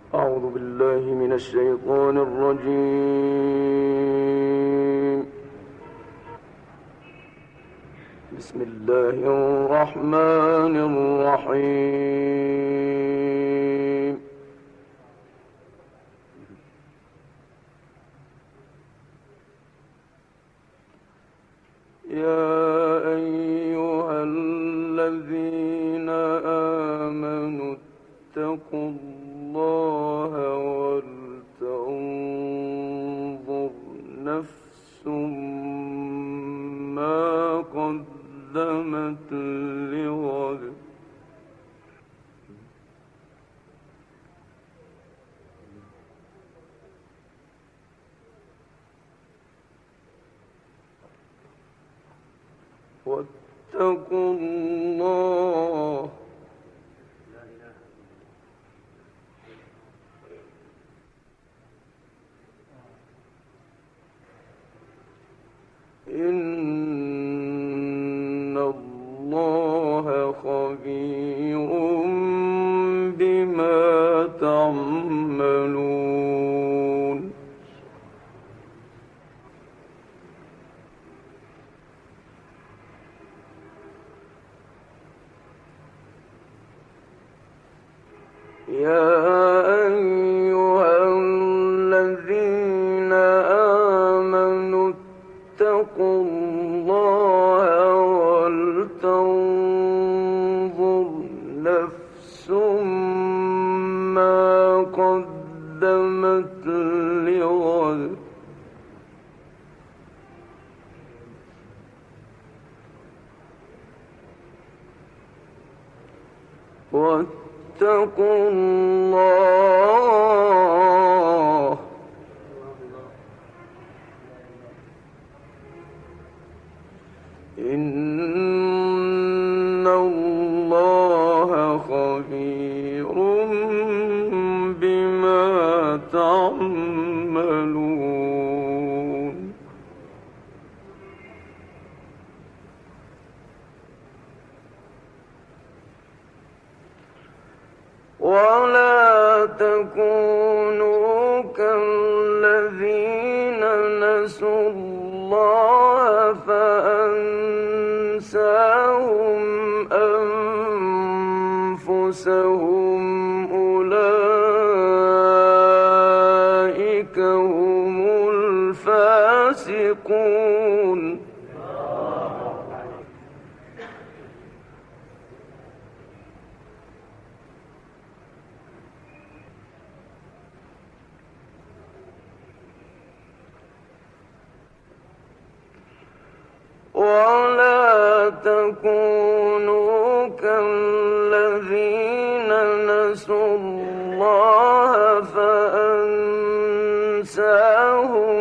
أعوذ بالله من الشيطان الرجيم. بسم الله الرحمن الرحيم. يا أيها الذين آمنوا اتقوا الله ولتنظر نفس ما قدمت لغد واتقوا الله إن الله خبير بما تعملون. يا أيها الذين آمنوا اتقوا الله ولتنظر نفس ما قدمت لغد واتقوا الله إن الله خبير بما تعملون. ولا تكونوا كالذين نسوا الله فأنساهم أنفسهم أولئك هم الفاسقون. ولا تكونوا كالذين نسوا الله فأنساهم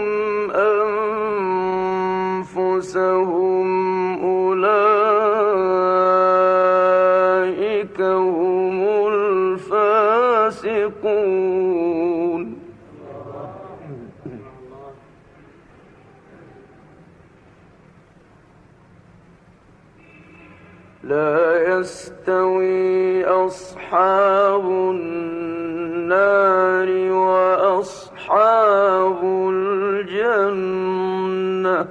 أنفسهم أولئك هم الفاسقون. لا يستوي أصحاب النار وأصحاب الجنة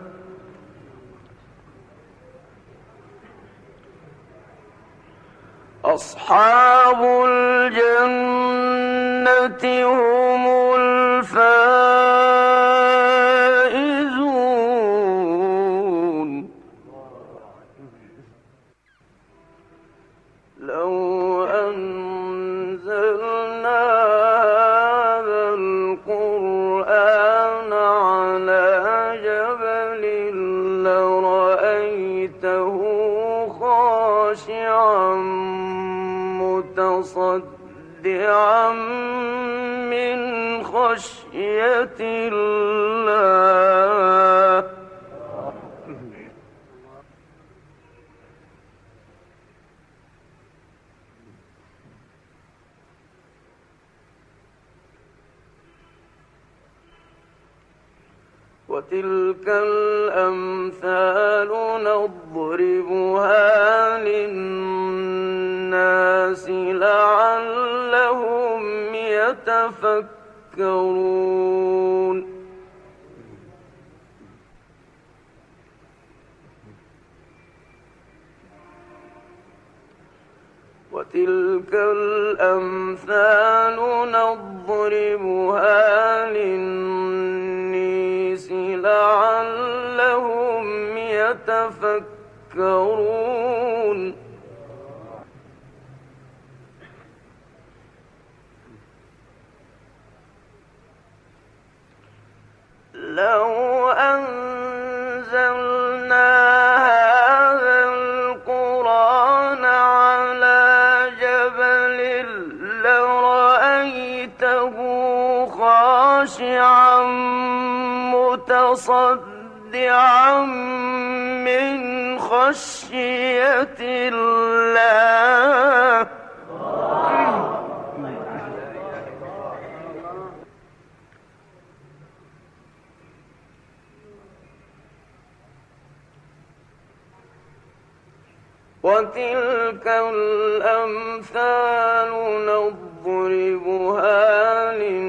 أصحاب الجنة هم الفائزون. لو أنزلنا هذا القرآن على جبل لرأيته خاشعا متصدعا من خشية الله. وتلك الأمثال نضربها للناس لعلهم يتفكرون وتلك الأمثال نضربها للناس لعلهم يتفكرون لو أنزلنا هذا القرآن على جبل لرأيته خاشعا متصدعا من خشية الله وتلك الأمثال نضربها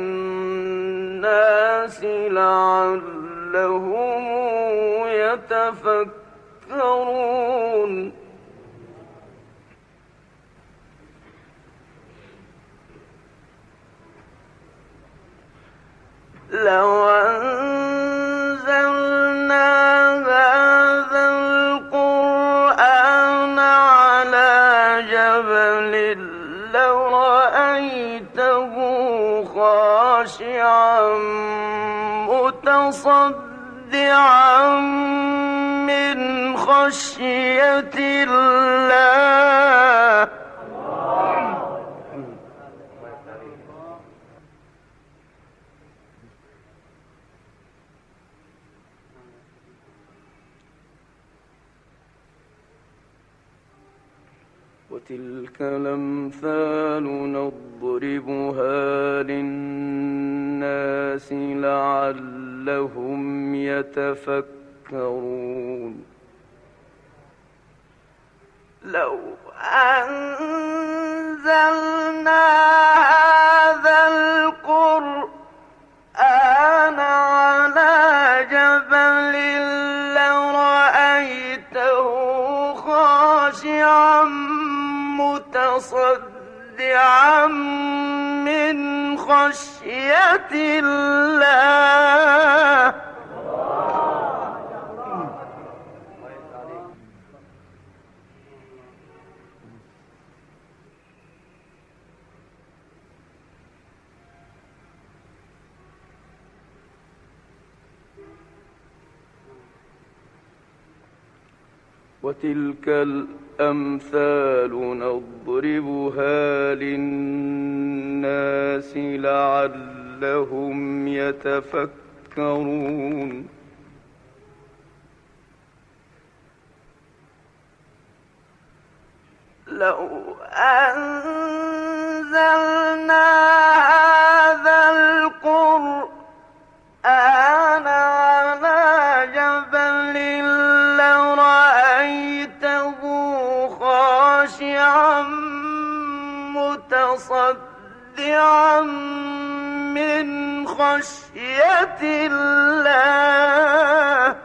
للناس لعلهم يتفكرون لو أنزلنا هذا القرآن على جبل لرأيته خاشعا متصدعا من خشية الله وتلك الأمثال نضربها للناس لعلهم يتفكرون لو أنزلنا هذا القرآن على جبل لرأيته خاشعا متصدعا من خشية الله وتلك الأمثال نضربها للناس لعلهم يتفكرون لو أنزلنا هذا القرآن على جبل لرأيته خاشعا متصدعا من خشية الله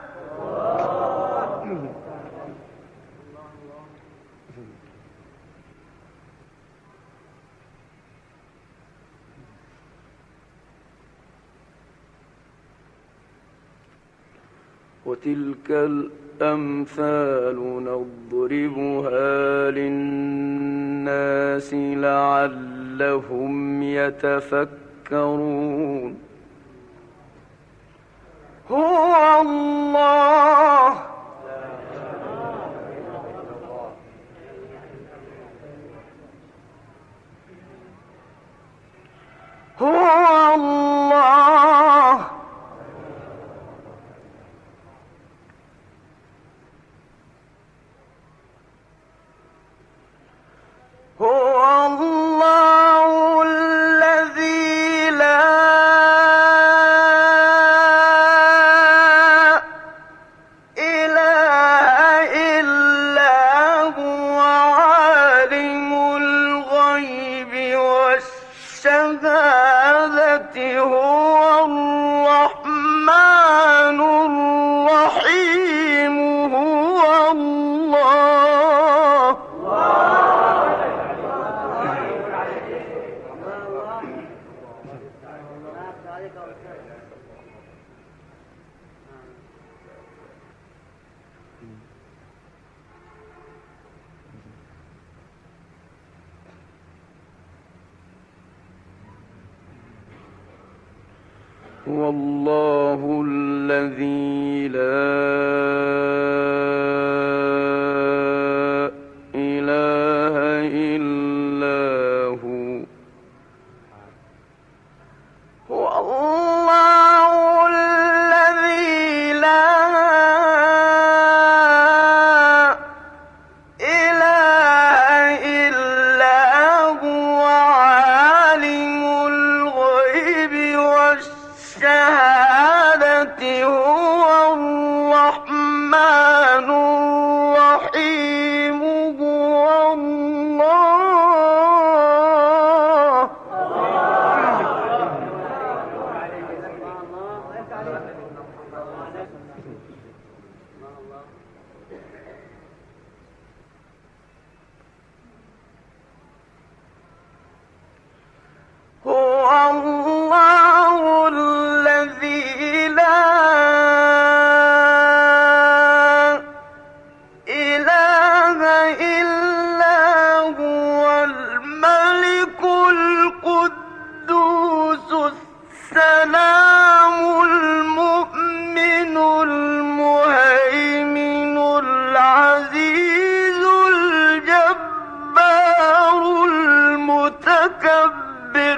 وتلك الأمثال نضربها للناس لعلهم يتفكرون هو الله هو الله هو الله الذي لا إله إلا هو عالم الغيب والشهادة هو الرحمن الرحيم هو الله. هو الله الذي لا إله إلا هو. هو الله الذي لا إله إلا هو عالم الغيب والشهادة هو الرحمن الرحيم هو الله. هو الله الذي لا إله إلا هو الملك القدوس السلام المؤمن المهيمن العزيز الجبار المتكبر.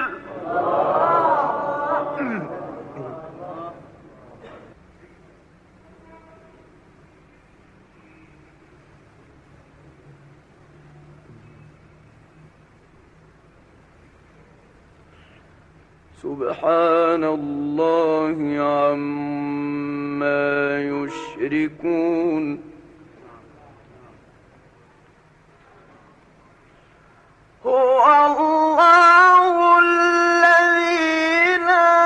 سبحان الله عما يشركون. هو الله الذي لا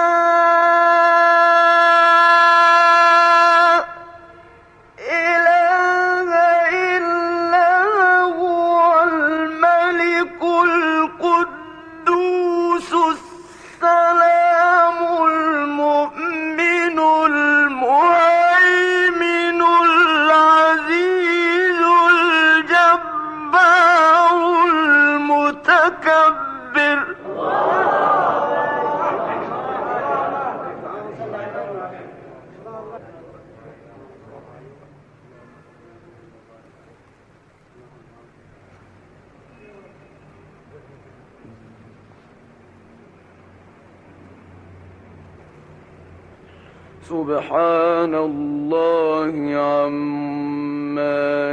إله إلا هو الملك القدوس السلام المؤمن المهيمن العزيز الجبار المتكبر. سبحان الله عما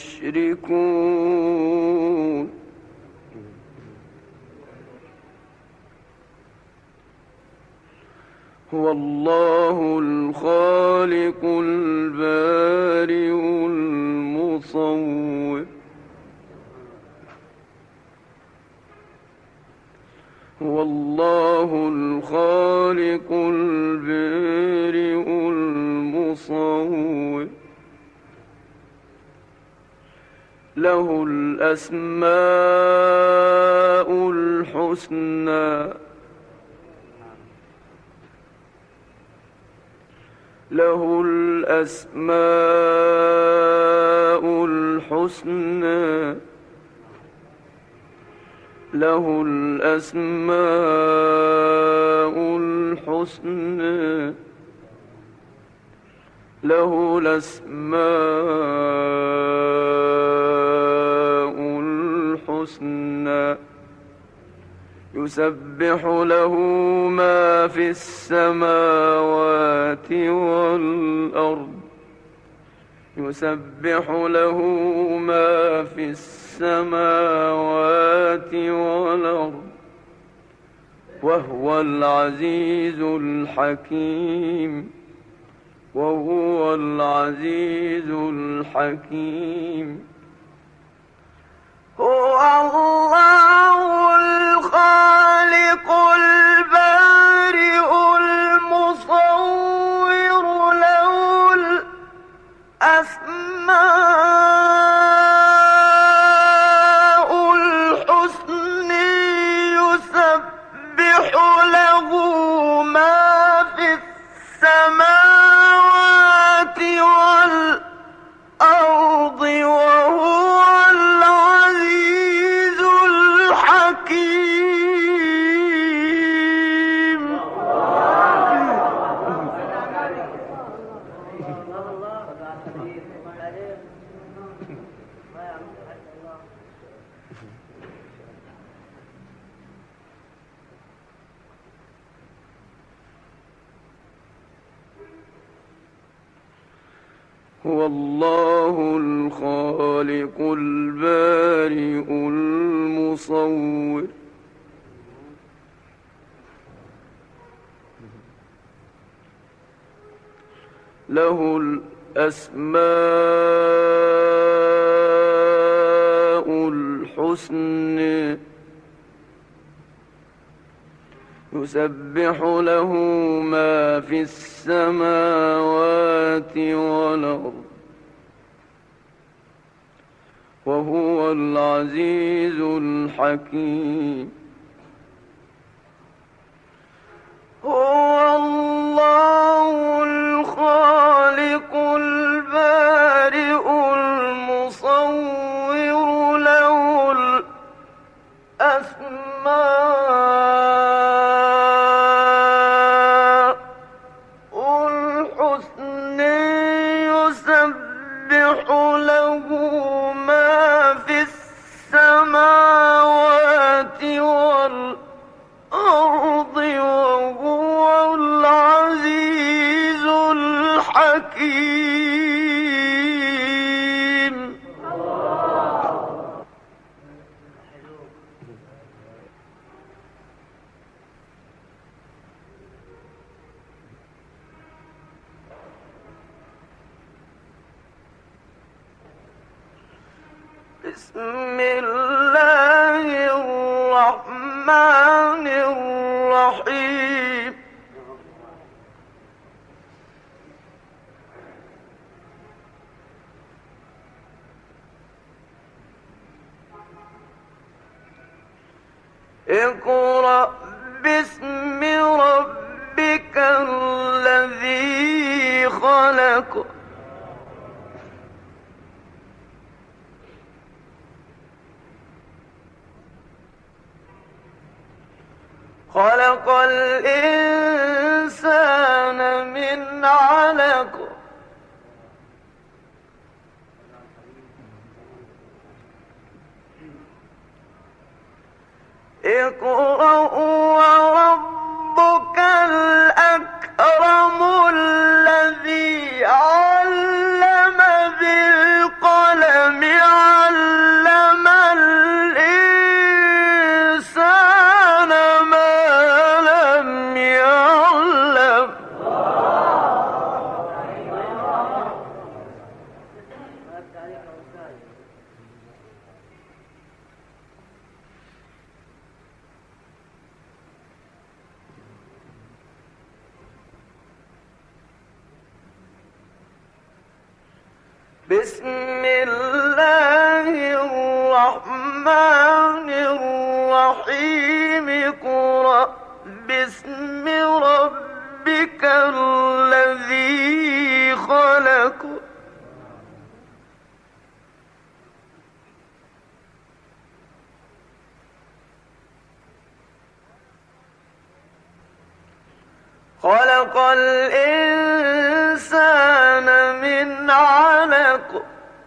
يشركون. هو الله الخالق البارئ المصور. هو الله الخالق البارئ المصور. له الأسماء الحسنى. له الأسماء الحسنى. له الأسماء الحسنى. له الأسماء الحسنى. يسبح له ما في السماوات والأرض. يسبح له ما في السماوات والأرض وهو العزيز الحكيم. وهو العزيز الحكيم. هو الله الخالق البارئ هو الله الخالق البارئ المصور له الأسماء الحسنى يسبح له ما في السماوات والأرض وهو العزيز الحكيم هو الله الخالق البارئ المصور له الأسماء الحسنى يسبح له ما في السماوات والأرض وهو العزيز الحكيم بسم الله الرحمن الرحيم اقرأ باسم ربك الذي خلق خلق الإنسان من علق اقرأ وربك الأكرم الذي علم بالقلم علم الإنسان ما لم يعلم بسم الله الرحمن الرحيم اقرأ باسم ربك الذي خلق خلق الإنسان من علق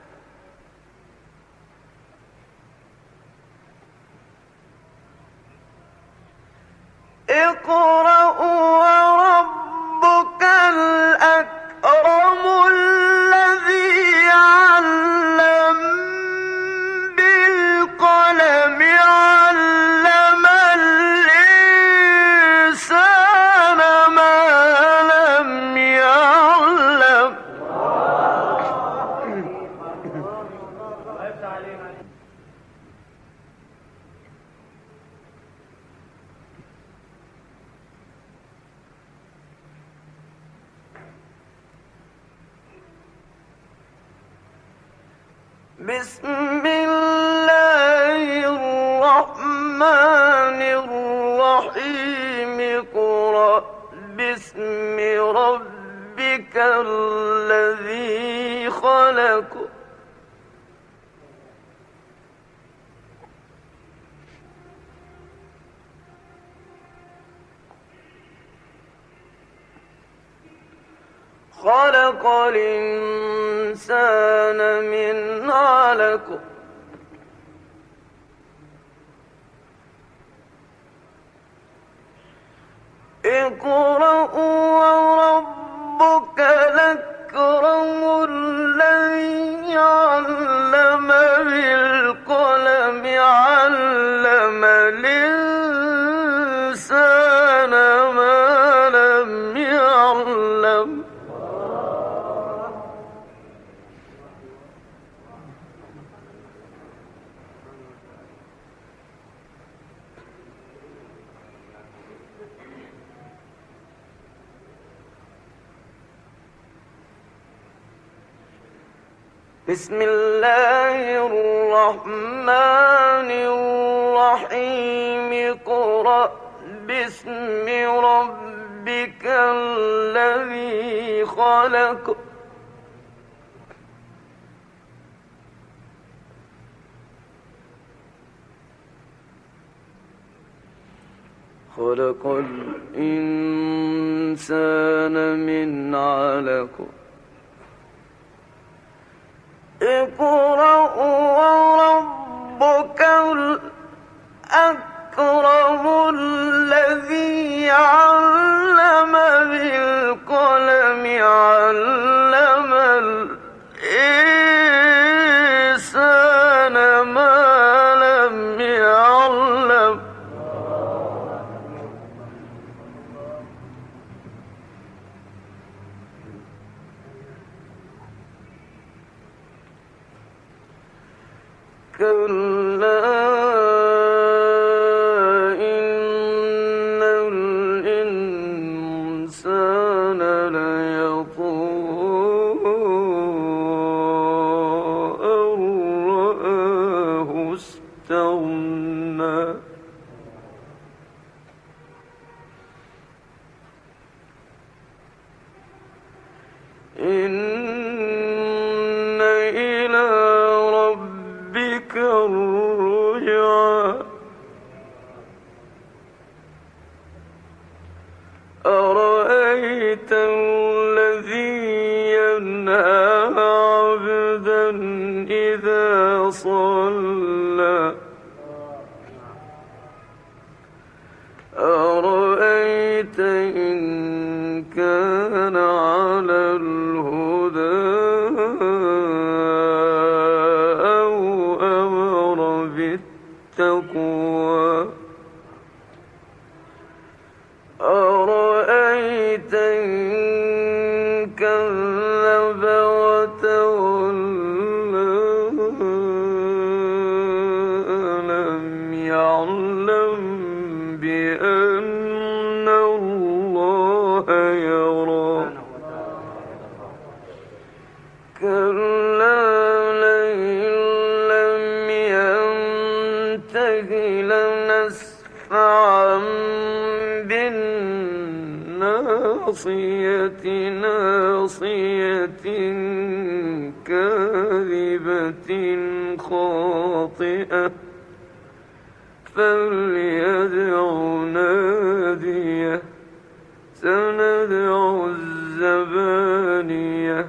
اقرأ وربك الأكرم الذي علم بالقلم علم الإنسان ما لم يعلم بسم الله الرحمن الرحيم اقرأ باسم ربك الذي خلق خلق الإنسان من علق اقرأ وربك الأكرم بسم الله الرحمن الرحيم اقرأ باسم ربك الذي خلق خلق الإنسان من علق اقرأ وربك الأكرم الذي علم بالقلم علم الإنسان ما لم يعلم كلا إن الإنسان ليطغى أن رآه استغنى إن إلى ربك الرجعى أرأيت الذي ينهى عبدا إذا صلى أرأيت إن كان على الهدى أو أمر بالتقوى أرأيت إن كذب وتولى ألم يعلم بأن الله يرى كلا لئن لم ينته لنسفعا بالناصية ناصية كاذبة خاطئة فليدع ناديه سندع الزبانية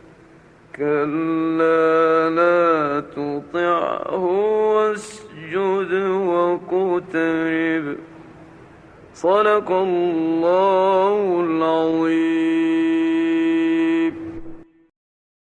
كلا لا تطعه واسجد واقترب صدق الله العظيم.